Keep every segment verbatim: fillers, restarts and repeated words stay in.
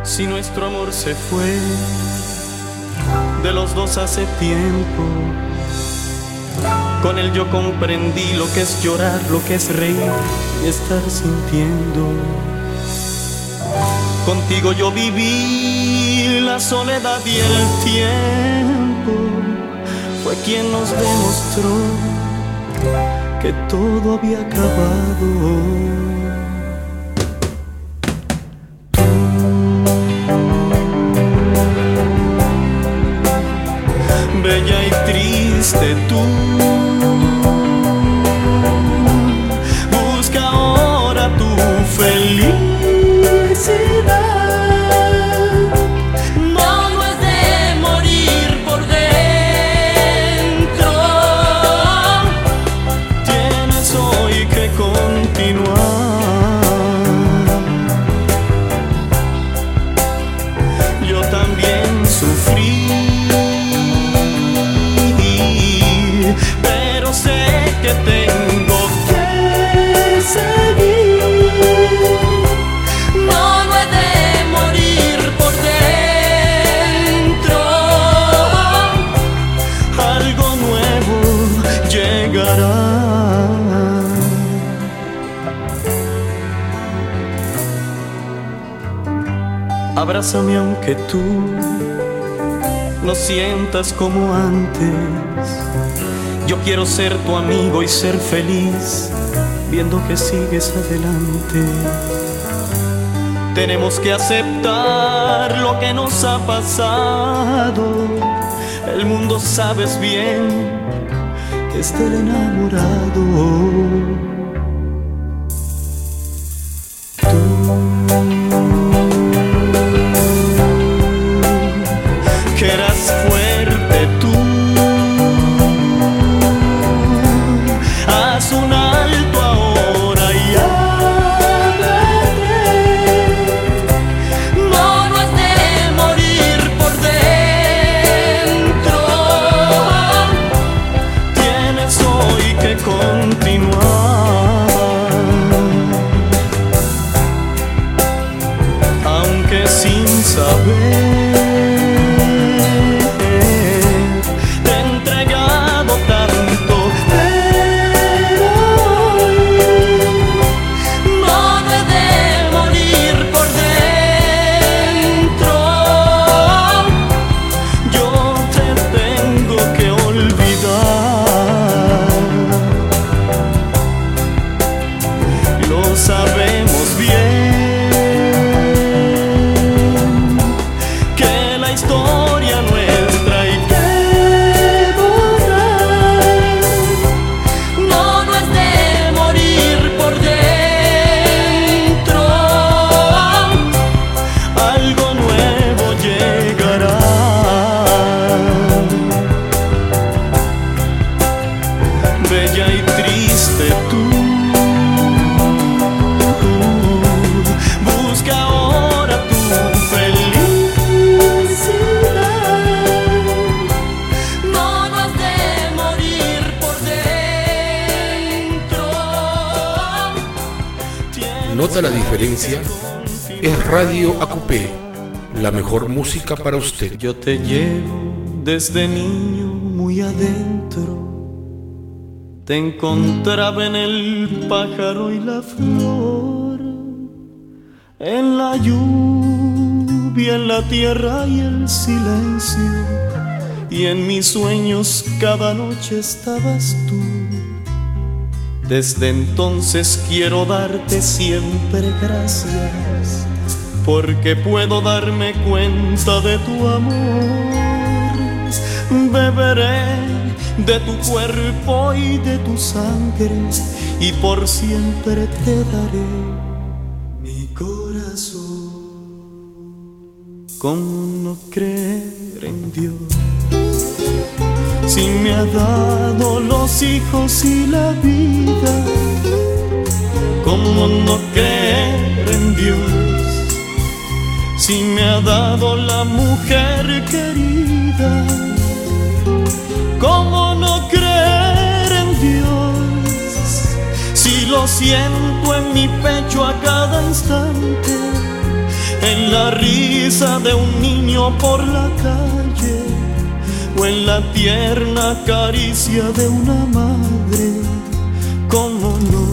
Si nuestro amor se fue de los dos hace tiempo, con él yo comprendí lo que es llorar, lo que es reír y estar sintiendo. Contigo yo viví la soledad y el tiempo fue quien nos demostró que todo había acabado. Bella y triste tú, busca ahora tu felicidad. No, no es de morir por dentro. Tienes hoy que continuar. Yo también sufrí, pero sé que tengo que seguir. No, no he de morir por dentro. Algo nuevo llegará. Abrázame aunque tú no sientas como antes. Yo quiero ser tu amigo y ser feliz, viendo que sigues adelante. Tenemos que aceptar lo que nos ha pasado. El mundo, sabes bien, es del enamorado. Tú que eras fuerte, tú haz un alto ahora y ábrete. No, no es de morir por dentro. Tienes hoy que continuar, aunque sin saber te he entregado tanto. Pero hoy No, no he de morir por dentro. yo te tengo que olvidar. Lo sabemos bien, que la historia nuestra hay que borrar. No, no es de morir por dentro. Algo nuevo llegará. Bella y triste tú, busca ahora tu felicidad. No, no es de morir por dentro. ¿Nota la diferencia? Es Radio Acupé, la mejor música para usted. Yo te llevo desde niño muy adentro. Te encontraba en el pájaro y la flor, en la lluvia, en la tierra y el silencio. Y en mis sueños cada noche estabas tú. Desde entonces quiero darte siempre gracias, porque puedo darme cuenta de tu amor. Beberé de tu cuerpo y de tu sangre, y por siempre te daré mi corazón. ¿Cómo no creer en Dios si me ha dado los hijos y la vida? ¿Cómo no creer en Dios si me ha dado la mujer querida? ¿Cómo no creer en Dios si lo siento en mi pecho a cada instante? en la risa de un niño por la calle, o en la tierna caricia de una madre. ¿Cómo no?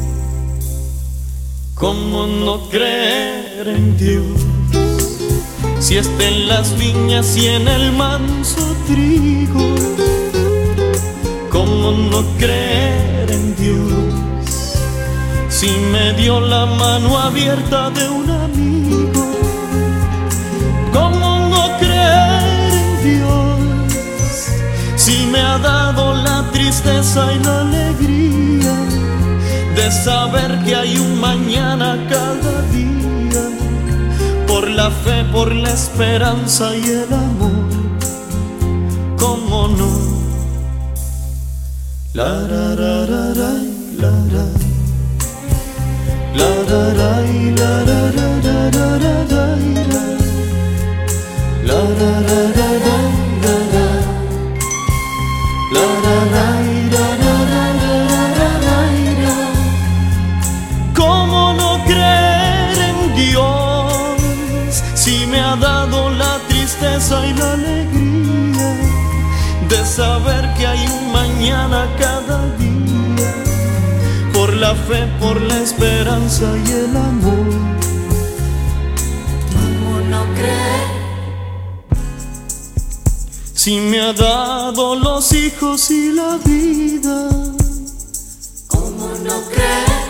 ¿Cómo no creer en Dios? Si está en las viñas y en el manso trigo. ¿Cómo no creer en Dios? Si me dio la mano abierta de un amigo. ¿Cómo no creer en Dios? Si me ha dado la tristeza y la alegría de saber que hay un mañana cada día, por la fe, por la esperanza y el amor. ¿Cómo no? La ra ra ra ra, la ra, la ra ra la ra ra ra ra ra ra, la ra ra ra ra ra ra, la ra ra ra ra ra ra ra. ¿Cómo no creer en Dios si me ha dado la tristeza y la alegría de saber que hay un mañana cada día, por la fe, por la esperanza y el amor? ¿Cómo no creer? Si me ha dado los hijos y la vida. ¿Cómo no creer?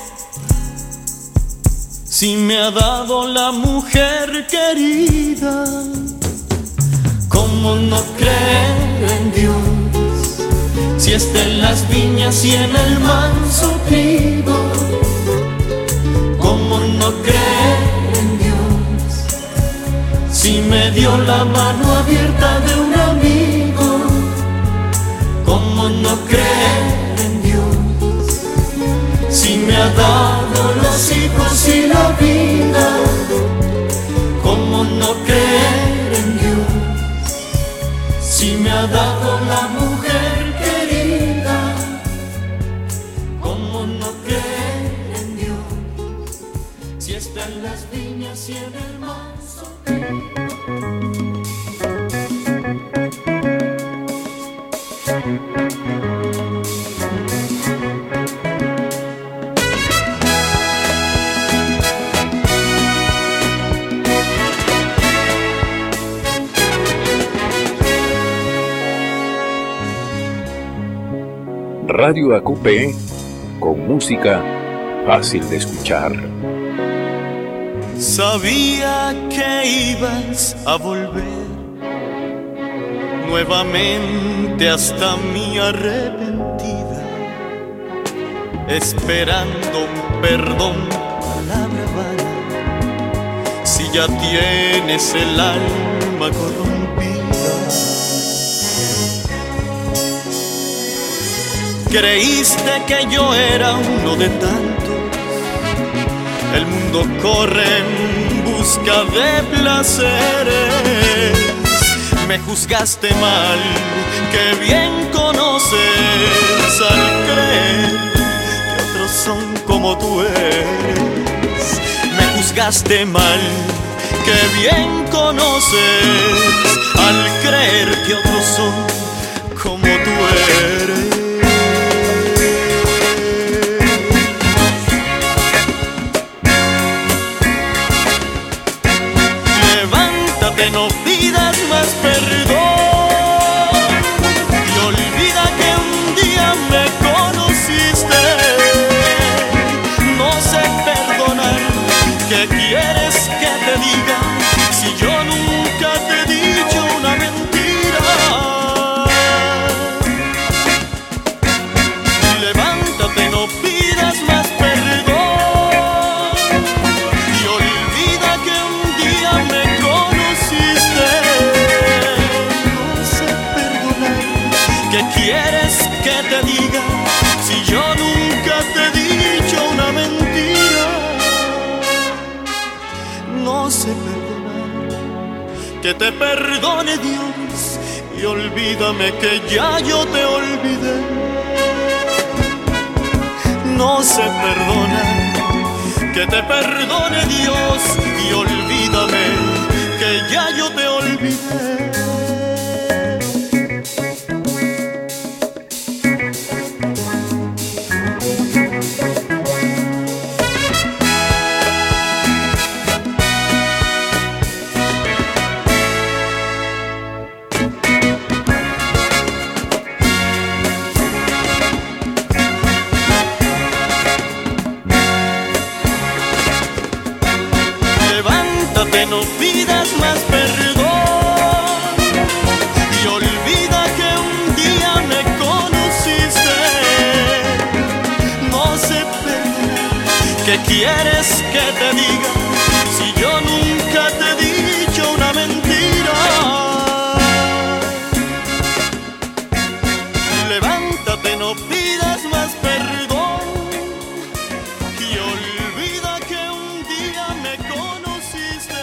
Si me ha dado la mujer querida. ¿Cómo no creer en Dios? Si está en las viñas y en el manso trigo. ¿Cómo no creer en Dios? Si me dio la mano abierta de un amigo. ¿Cómo no creer en Dios? Si me ha dado los hijos y la vida. ¿Cómo no creer en Dios? Si me ha dado la mujer querida. ¿Cómo no creer en Dios? Si está en las viñas y en el manso. Radio A Q P, con música fácil de escuchar. Sabía que ibas a volver nuevamente hasta mi arrepentida, esperando un perdón, palabra vana, si ya tienes el alma corrompida. Creíste que yo era uno de tantos. El mundo corre en busca de placeres. Me juzgaste mal, que bien conoces al creer que otros son como tú eres. Me juzgaste mal, que bien conoces al creer que otros son como tú eres. No pidas más perdón y olvida que un día me conociste. No sé perdonar, ¿qué quieres que te diga si yo nunca te he dicho una mentira? Levántate, no pidas más perdón y olvida que un día me ¿qué quieres que te diga si yo nunca te he dicho una mentira? No sé perdonar, que te perdone Dios y olvídame que ya yo te olvidé. No sé perdonar, que te perdone Dios y olvídame ¿Qué quieres que te diga si yo nunca te he dicho una mentira? Levántate, no pidas más perdón y olvida que un día me conociste.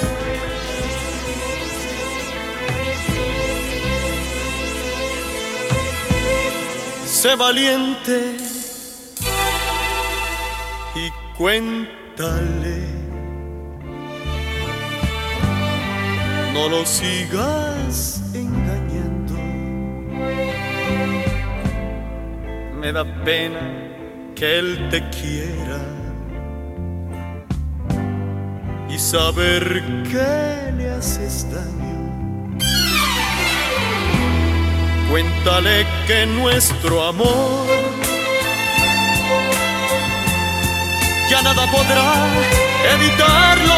Sé valiente y cuéntale, no lo sigas engañando. Me da pena que él te quiera y saber que le haces daño. Cuéntale que nuestro amor ya nada podrá evitarlo,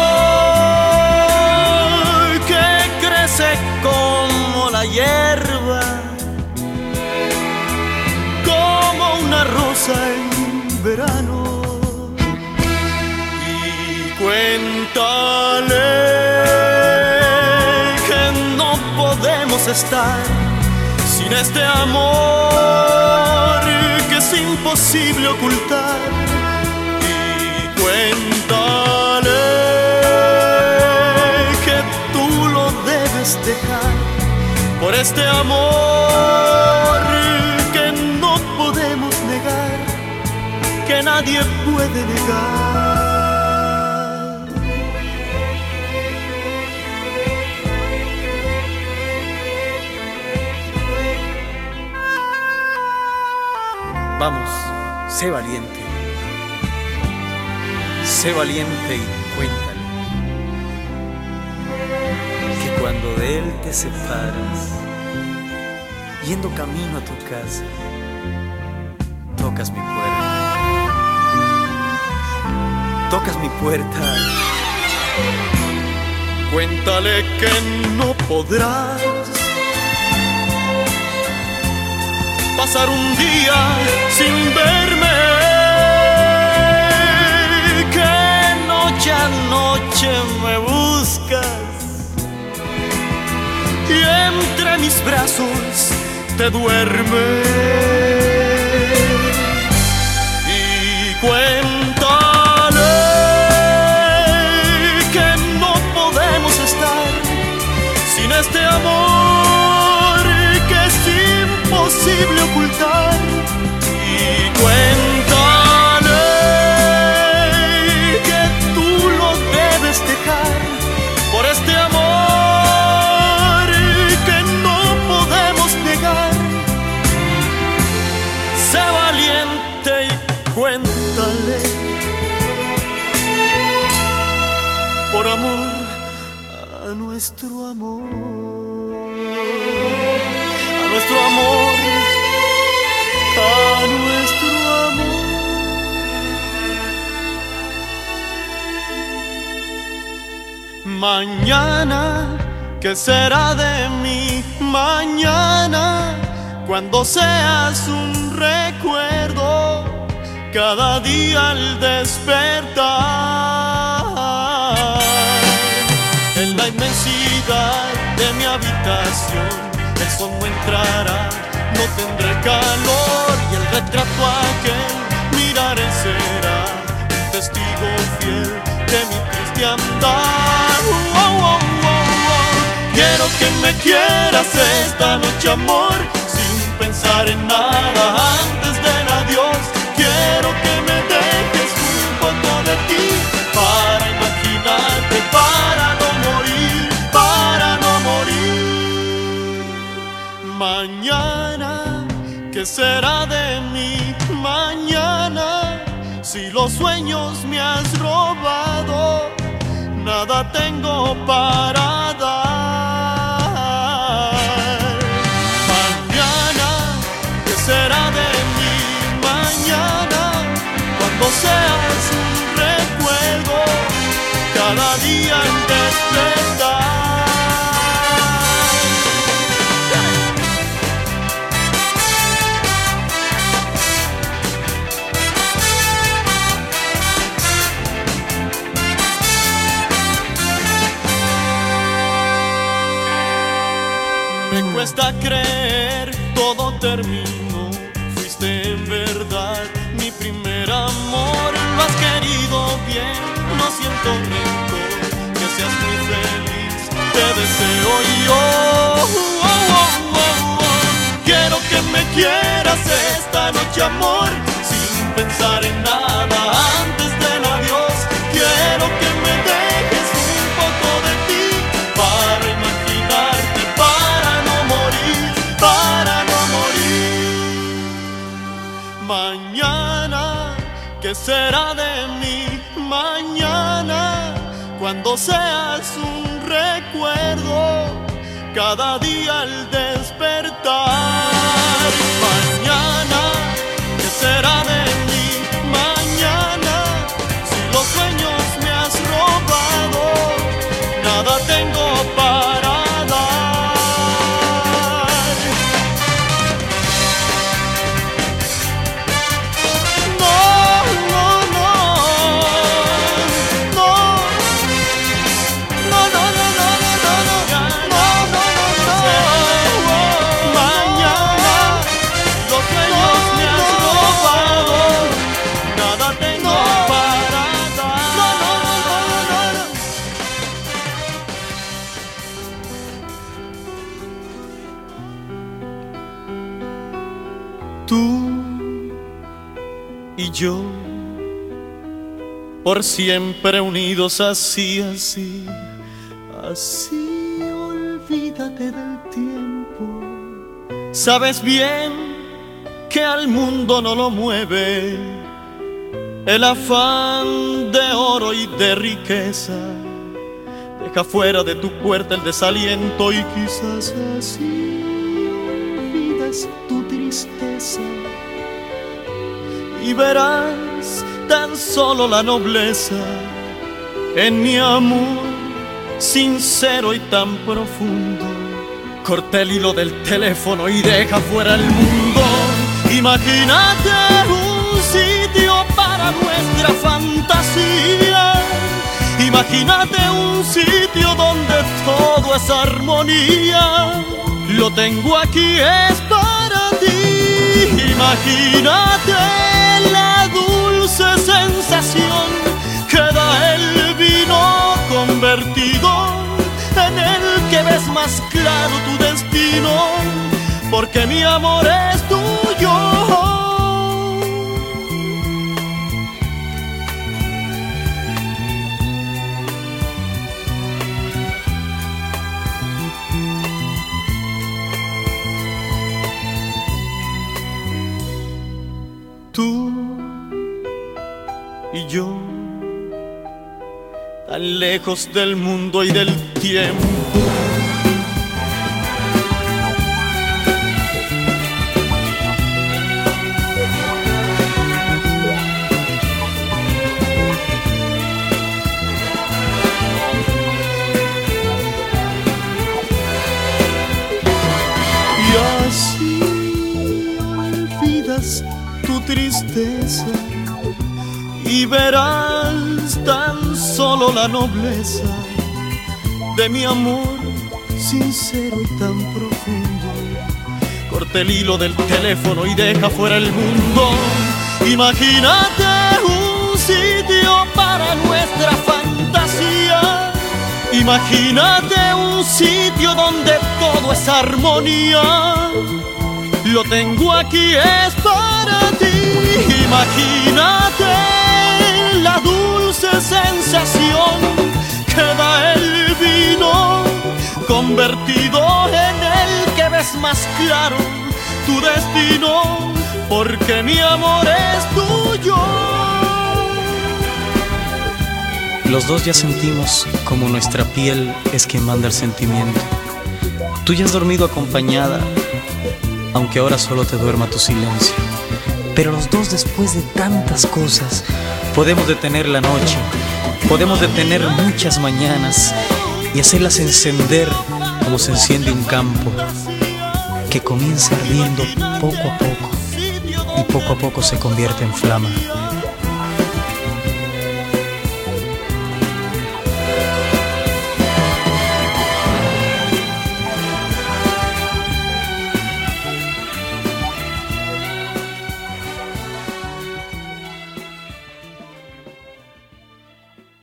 que crece como la hierba, como una rosa en verano. Y cuéntale que no podemos estar sin este amor que es imposible ocultar. Cuéntale que tú lo debes dejar por este amor que no podemos negar, que nadie puede negar. Vamos, sé valiente. Sé valiente y cuéntale que cuando de él te separas, yendo camino a tu casa, tocas mi puerta. Tocas mi puerta. Cuéntale que no podrás pasar un día sin verme, que noche a noche me buscas y entre mis brazos te duermes. Y cuéntale que no podemos estar sin este amor que es imposible ocultar. Y cuéntale que tú lo debes dejar por este amor que no podemos negar. Sé valiente y cuéntale, por amor a nuestro amor, a nuestro amor, a nuestro amor. Mañana, ¿qué será de mí? Mañana, cuando seas un recuerdo, cada día al despertar. En la inmensidad de mi habitación, el sol no entrará, no tendré calor, y el retrato aquel miraré será un testigo fiel de mi triste andar. Oh, oh, oh, oh. Quiero que me quieras esta noche, amor, sin pensar en nada antes del adiós. Quiero que me dejes un poco de ti para imaginarte, para no morir, para no morir. Mañana, ¿qué será de mí? Mañana, si los sueños me has robado, nada tengo para dar. Mañana, ¿qué será de mí? Mañana, cuando seas un recuerdo, cada día en despertar. cuesta creer, todo terminó. Fuiste en verdad mi primer amor. Lo has querido bien, no siento rencor. Que seas muy feliz, te deseo yo. Oh, oh, oh, oh. Quiero que me quieras esta noche, amor, sin pensar en nada antes del adiós. Quiero que me dejes un poco de ti para imaginarte, para no morir, para no morir. Mañana, ¿qué será de mí? Mañana, cuando seas un recuerdo, cada día al despertar. Mañana, ¿qué será de mí? Mañana, si los sueños me has robado, nada tengo para dar. No, no, no, no, no, no, no, no, no, no, no, no, no, no, mañana, los sueños me has robado, nada tengo para dar. No, no, no, no, no. Tú y yo, por siempre unidos, así, así, así. Olvídate del tiempo. Sabes bien que al mundo no lo mueve el afán de oro y de riqueza. Deja fuera de tu puerta el desaliento y quizás así olvides tu tristeza y verás tan solo la nobleza en mi amor sincero y tan profundo. Corta el hilo del teléfono y deja fuera el mundo. Imagínate un sitio para nuestra fantasía. Imagínate un sitio donde todo es armonía. Lo tengo aquí, es para ti. Imagínate la dulce sensación que da el vino convertido en el que ves más claro tu destino, porque mi amor es tuyo. Tú y yo, tan lejos del mundo y del tiempo. Y así olvidas tu tristeza y verás tan solo la nobleza de mi amor sincero y tan profundo. Corta el hilo del teléfono y deja fuera el mundo. Imagínate un sitio para nuestra fantasía. Imagínate un sitio donde todo es armonía. Lo tengo aquí, es para ti. Imagínate la dulce sensación que da el vino convertido en el que ves más claro tu destino, porque mi amor es tuyo. Los dos ya sentimos como nuestra piel es quien manda el sentimiento. Tú ya has dormido acompañada, aunque ahora solo te duerma tu silencio. Pero los dos, después de tantas cosas, podemos detener la noche, podemos detener muchas mañanas y hacerlas encender como se enciende un campo que comienza ardiendo poco a poco y poco a poco se convierte en flama.